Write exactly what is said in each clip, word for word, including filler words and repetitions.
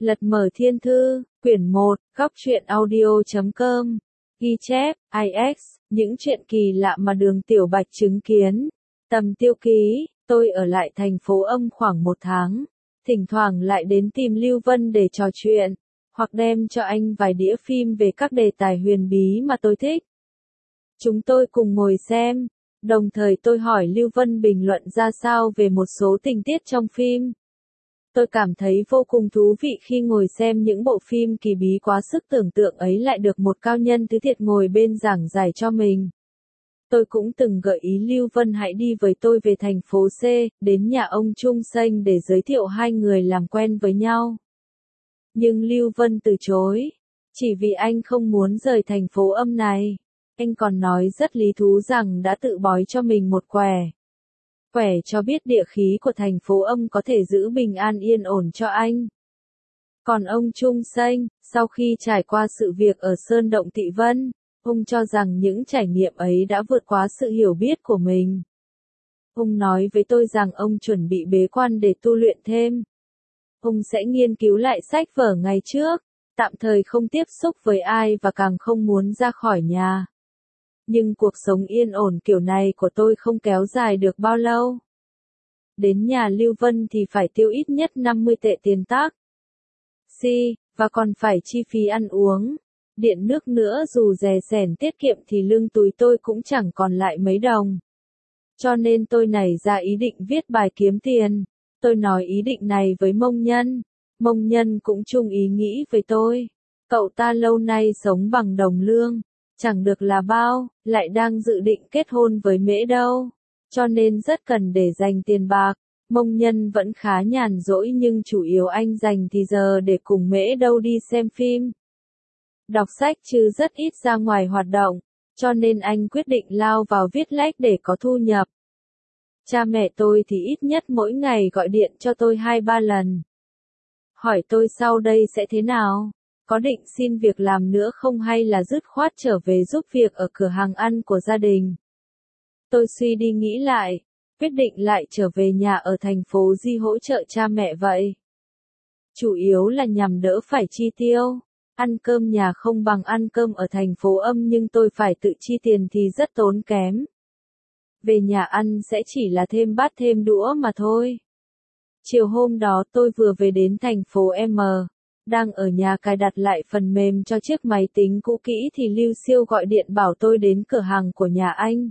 Lật mở thiên thư, quyển một, góc truyện audio chấm com, ghi chép, i ích, những chuyện kỳ lạ mà Đường Tiểu Bạch chứng kiến. Tầm tiêu ký, tôi ở lại thành phố Âm khoảng một tháng, thỉnh thoảng lại đến tìm Lưu Vân để trò chuyện, hoặc đem cho anh vài đĩa phim về các đề tài huyền bí mà tôi thích. Chúng tôi cùng ngồi xem, đồng thời tôi hỏi Lưu Vân bình luận ra sao về một số tình tiết trong phim. Tôi cảm thấy vô cùng thú vị khi ngồi xem những bộ phim kỳ bí quá sức tưởng tượng ấy lại được một cao nhân thứ thiệt ngồi bên giảng giải cho mình. Tôi cũng từng gợi ý Lưu Vân hãy đi với tôi về thành phố C, đến nhà ông Trung Sênh để giới thiệu hai người làm quen với nhau. Nhưng Lưu Vân từ chối, chỉ vì anh không muốn rời thành phố Âm này. Anh còn nói rất lý thú rằng đã tự bói cho mình một quẻ. Quẻ cho biết địa khí của thành phố Âm có thể giữ bình an yên ổn cho anh. Còn ông Trung Sênh, sau khi trải qua sự việc ở Sơn Động Tị Vân, ông cho rằng những trải nghiệm ấy đã vượt quá sự hiểu biết của mình. Ông nói với tôi rằng ông chuẩn bị bế quan để tu luyện thêm. Ông sẽ nghiên cứu lại sách vở ngày trước, tạm thời không tiếp xúc với ai và càng không muốn ra khỏi nhà. Nhưng cuộc sống yên ổn kiểu này của tôi không kéo dài được bao lâu. Đến nhà Lưu Vân thì phải tiêu ít nhất năm mươi tệ tiền tác. Si, và còn phải chi phí ăn uống, điện nước nữa, dù rè rẻn tiết kiệm thì lương túi tôi cũng chẳng còn lại mấy đồng. Cho nên tôi nảy ra ý định viết bài kiếm tiền. Tôi nói ý định này với Mông Nhân. Mông Nhân cũng chung ý nghĩ với tôi. Cậu ta lâu nay sống bằng đồng lương, chẳng được là bao, lại đang dự định kết hôn với Mễ đâu. Cho nên rất cần để dành tiền bạc. Mông Nhân vẫn khá nhàn rỗi nhưng chủ yếu anh dành thì giờ để cùng Mễ đâu đi xem phim, đọc sách chứ rất ít ra ngoài hoạt động. Cho nên anh quyết định lao vào viết lách để có thu nhập. Cha mẹ tôi thì ít nhất mỗi ngày gọi điện cho tôi hai ba lần. Hỏi tôi sau đây sẽ thế nào? Có định xin việc làm nữa không hay là dứt khoát trở về giúp việc ở cửa hàng ăn của gia đình? Tôi suy đi nghĩ lại, quyết định lại trở về nhà ở thành phố Di hỗ trợ cha mẹ vậy. Chủ yếu là nhằm đỡ phải chi tiêu. Ăn cơm nhà không bằng ăn cơm ở thành phố Âm nhưng tôi phải tự chi tiền thì rất tốn kém. Về nhà ăn sẽ chỉ là thêm bát thêm đũa mà thôi. Chiều hôm đó tôi vừa về đến thành phố M, đang ở nhà cài đặt lại phần mềm cho chiếc máy tính cũ kỹ thì Lưu Siêu gọi điện bảo tôi đến cửa hàng của nhà anh.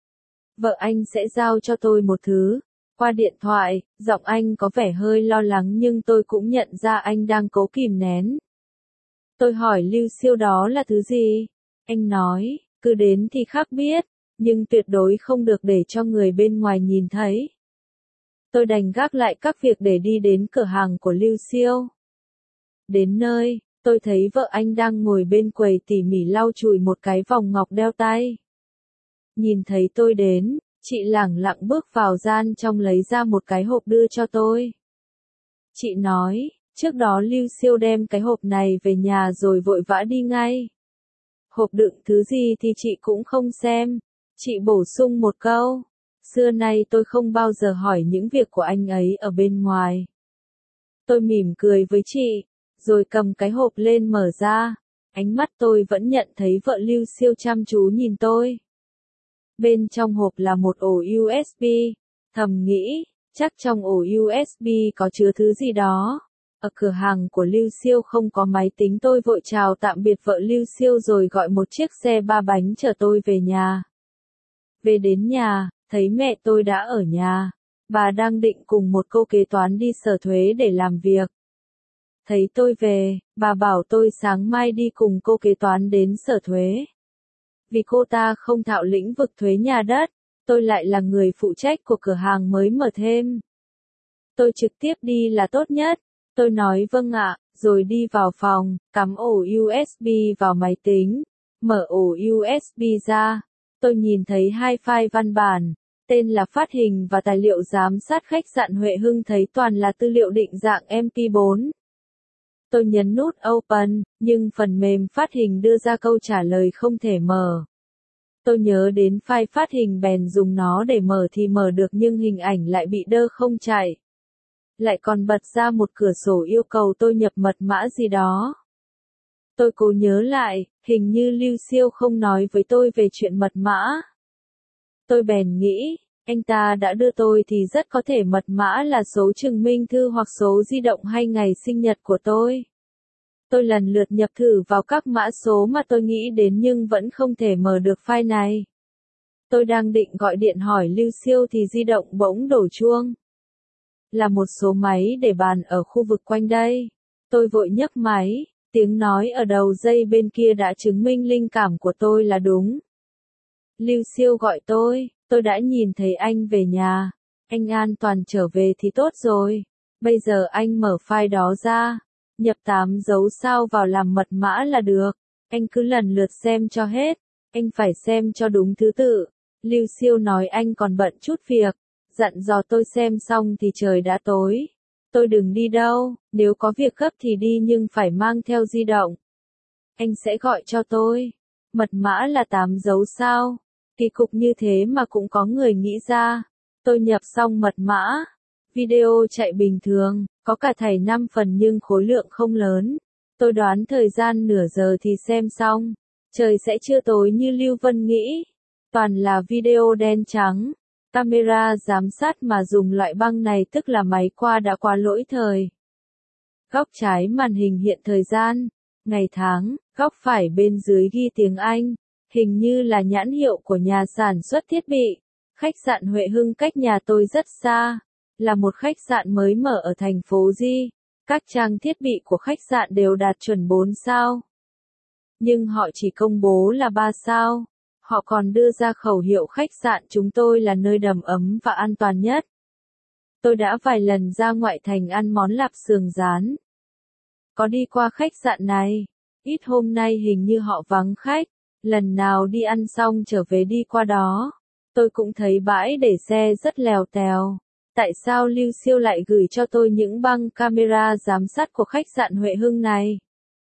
Vợ anh sẽ giao cho tôi một thứ. Qua điện thoại, giọng anh có vẻ hơi lo lắng nhưng tôi cũng nhận ra anh đang cố kìm nén. Tôi hỏi Lưu Siêu đó là thứ gì? Anh nói, cứ đến thì khắc biết, nhưng tuyệt đối không được để cho người bên ngoài nhìn thấy. Tôi đành gác lại các việc để đi đến cửa hàng của Lưu Siêu. Đến nơi, tôi thấy vợ anh đang ngồi bên quầy tỉ mỉ lau chùi một cái vòng ngọc đeo tay. Nhìn thấy tôi đến, chị lẳng lặng bước vào gian trong lấy ra một cái hộp đưa cho tôi. Chị nói, trước đó Lưu Siêu đem cái hộp này về nhà rồi vội vã đi ngay. Hộp đựng thứ gì thì chị cũng không xem. Chị bổ sung một câu, xưa nay tôi không bao giờ hỏi những việc của anh ấy ở bên ngoài. Tôi mỉm cười với chị, rồi cầm cái hộp lên mở ra. Ánh mắt tôi vẫn nhận thấy vợ Lưu Siêu chăm chú nhìn tôi. Bên trong hộp là một ổ u ét bê, thầm nghĩ, chắc trong ổ u ét bê có chứa thứ gì đó. Ở cửa hàng của Lưu Siêu không có máy tính, tôi vội chào tạm biệt vợ Lưu Siêu rồi gọi một chiếc xe ba bánh chở tôi về nhà. Về đến nhà, thấy mẹ tôi đã ở nhà. Bà đang định cùng một cô kế toán đi sở thuế để làm việc. Thấy tôi về, bà bảo tôi sáng mai đi cùng cô kế toán đến sở thuế. Vì cô ta không thạo lĩnh vực thuế nhà đất, tôi lại là người phụ trách của cửa hàng mới mở thêm. Tôi trực tiếp đi là tốt nhất. Tôi nói vâng ạ, rồi đi vào phòng, cắm ổ u ét bê vào máy tính, mở ổ u ét bê ra. Tôi nhìn thấy hai file văn bản, tên là phát hình và tài liệu giám sát khách sạn Huệ Hưng, thấy toàn là tư liệu định dạng em pê bốn. Tôi nhấn nút Open, nhưng phần mềm phát hình đưa ra câu trả lời không thể mở. Tôi nhớ đến file phát hình bèn dùng nó để mở thì mở được nhưng hình ảnh lại bị đơ không chạy. lại còn bật ra một cửa sổ yêu cầu tôi nhập mật mã gì đó. Tôi cố nhớ lại, hình như Lưu Siêu không nói với tôi về chuyện mật mã. Tôi bèn nghĩ, anh ta đã đưa tôi thì rất có thể mật mã là số chứng minh thư hoặc số di động hay ngày sinh nhật của tôi. Tôi lần lượt nhập thử vào các mã số mà tôi nghĩ đến nhưng vẫn không thể mở được file này. Tôi đang định gọi điện hỏi Lưu Siêu thì di động bỗng đổ chuông. Là một số máy để bàn ở khu vực quanh đây. Tôi vội nhấc máy, tiếng nói ở đầu dây bên kia đã chứng minh linh cảm của tôi là đúng. Lưu Siêu gọi tôi, tôi đã nhìn thấy anh về nhà. Anh an toàn trở về thì tốt rồi. Bây giờ anh mở file đó ra, nhập tám dấu sao vào làm mật mã là được. Anh cứ lần lượt xem cho hết. Anh phải xem cho đúng thứ tự. Lưu Siêu nói anh còn bận chút việc. Dặn dò tôi xem xong thì trời đã tối. Tôi đừng đi đâu, nếu có việc gấp thì đi nhưng phải mang theo di động. Anh sẽ gọi cho tôi. Mật mã là tám dấu sao. Kỳ cục như thế mà cũng có người nghĩ ra. Tôi nhập xong mật mã. Video chạy bình thường, có cả thảy năm phần nhưng khối lượng không lớn. Tôi đoán thời gian nửa giờ thì xem xong. Trời sẽ chưa tối như Lưu Vân nghĩ. Toàn là video đen trắng. Camera giám sát mà dùng loại băng này tức là máy qua đã qua lỗi thời. Góc trái màn hình hiện thời gian, ngày tháng, góc phải bên dưới ghi tiếng Anh. Hình như là nhãn hiệu của nhà sản xuất thiết bị. Khách sạn Huệ Hưng cách nhà tôi rất xa. Là một khách sạn mới mở ở thành phố Di. Các trang thiết bị của khách sạn đều đạt chuẩn bốn sao. Nhưng họ chỉ công bố là ba sao. Họ còn đưa ra khẩu hiệu khách sạn chúng tôi là nơi đầm ấm và an toàn nhất. Tôi đã vài lần ra ngoại thành ăn món lạp xưởng rán. Có đi qua khách sạn này. Ít hôm nay hình như họ vắng khách. Lần nào đi ăn xong trở về đi qua đó. Tôi cũng thấy bãi để xe rất lèo tèo. Tại sao Lưu Siêu lại gửi cho tôi những băng camera giám sát của khách sạn Huệ Hưng này?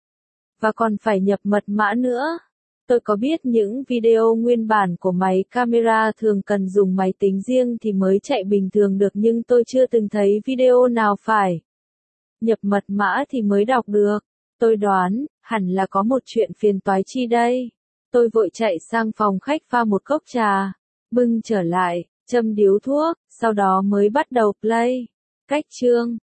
Và còn phải nhập mật mã nữa. Tôi có biết những video nguyên bản của máy camera thường cần dùng máy tính riêng thì mới chạy bình thường được nhưng tôi chưa từng thấy video nào phải nhập mật mã thì mới đọc được. Tôi đoán, hẳn là có một chuyện phiền toái chi đây. Tôi vội chạy sang phòng khách pha một cốc trà, bưng trở lại, châm điếu thuốc, sau đó mới bắt đầu play. Cách chương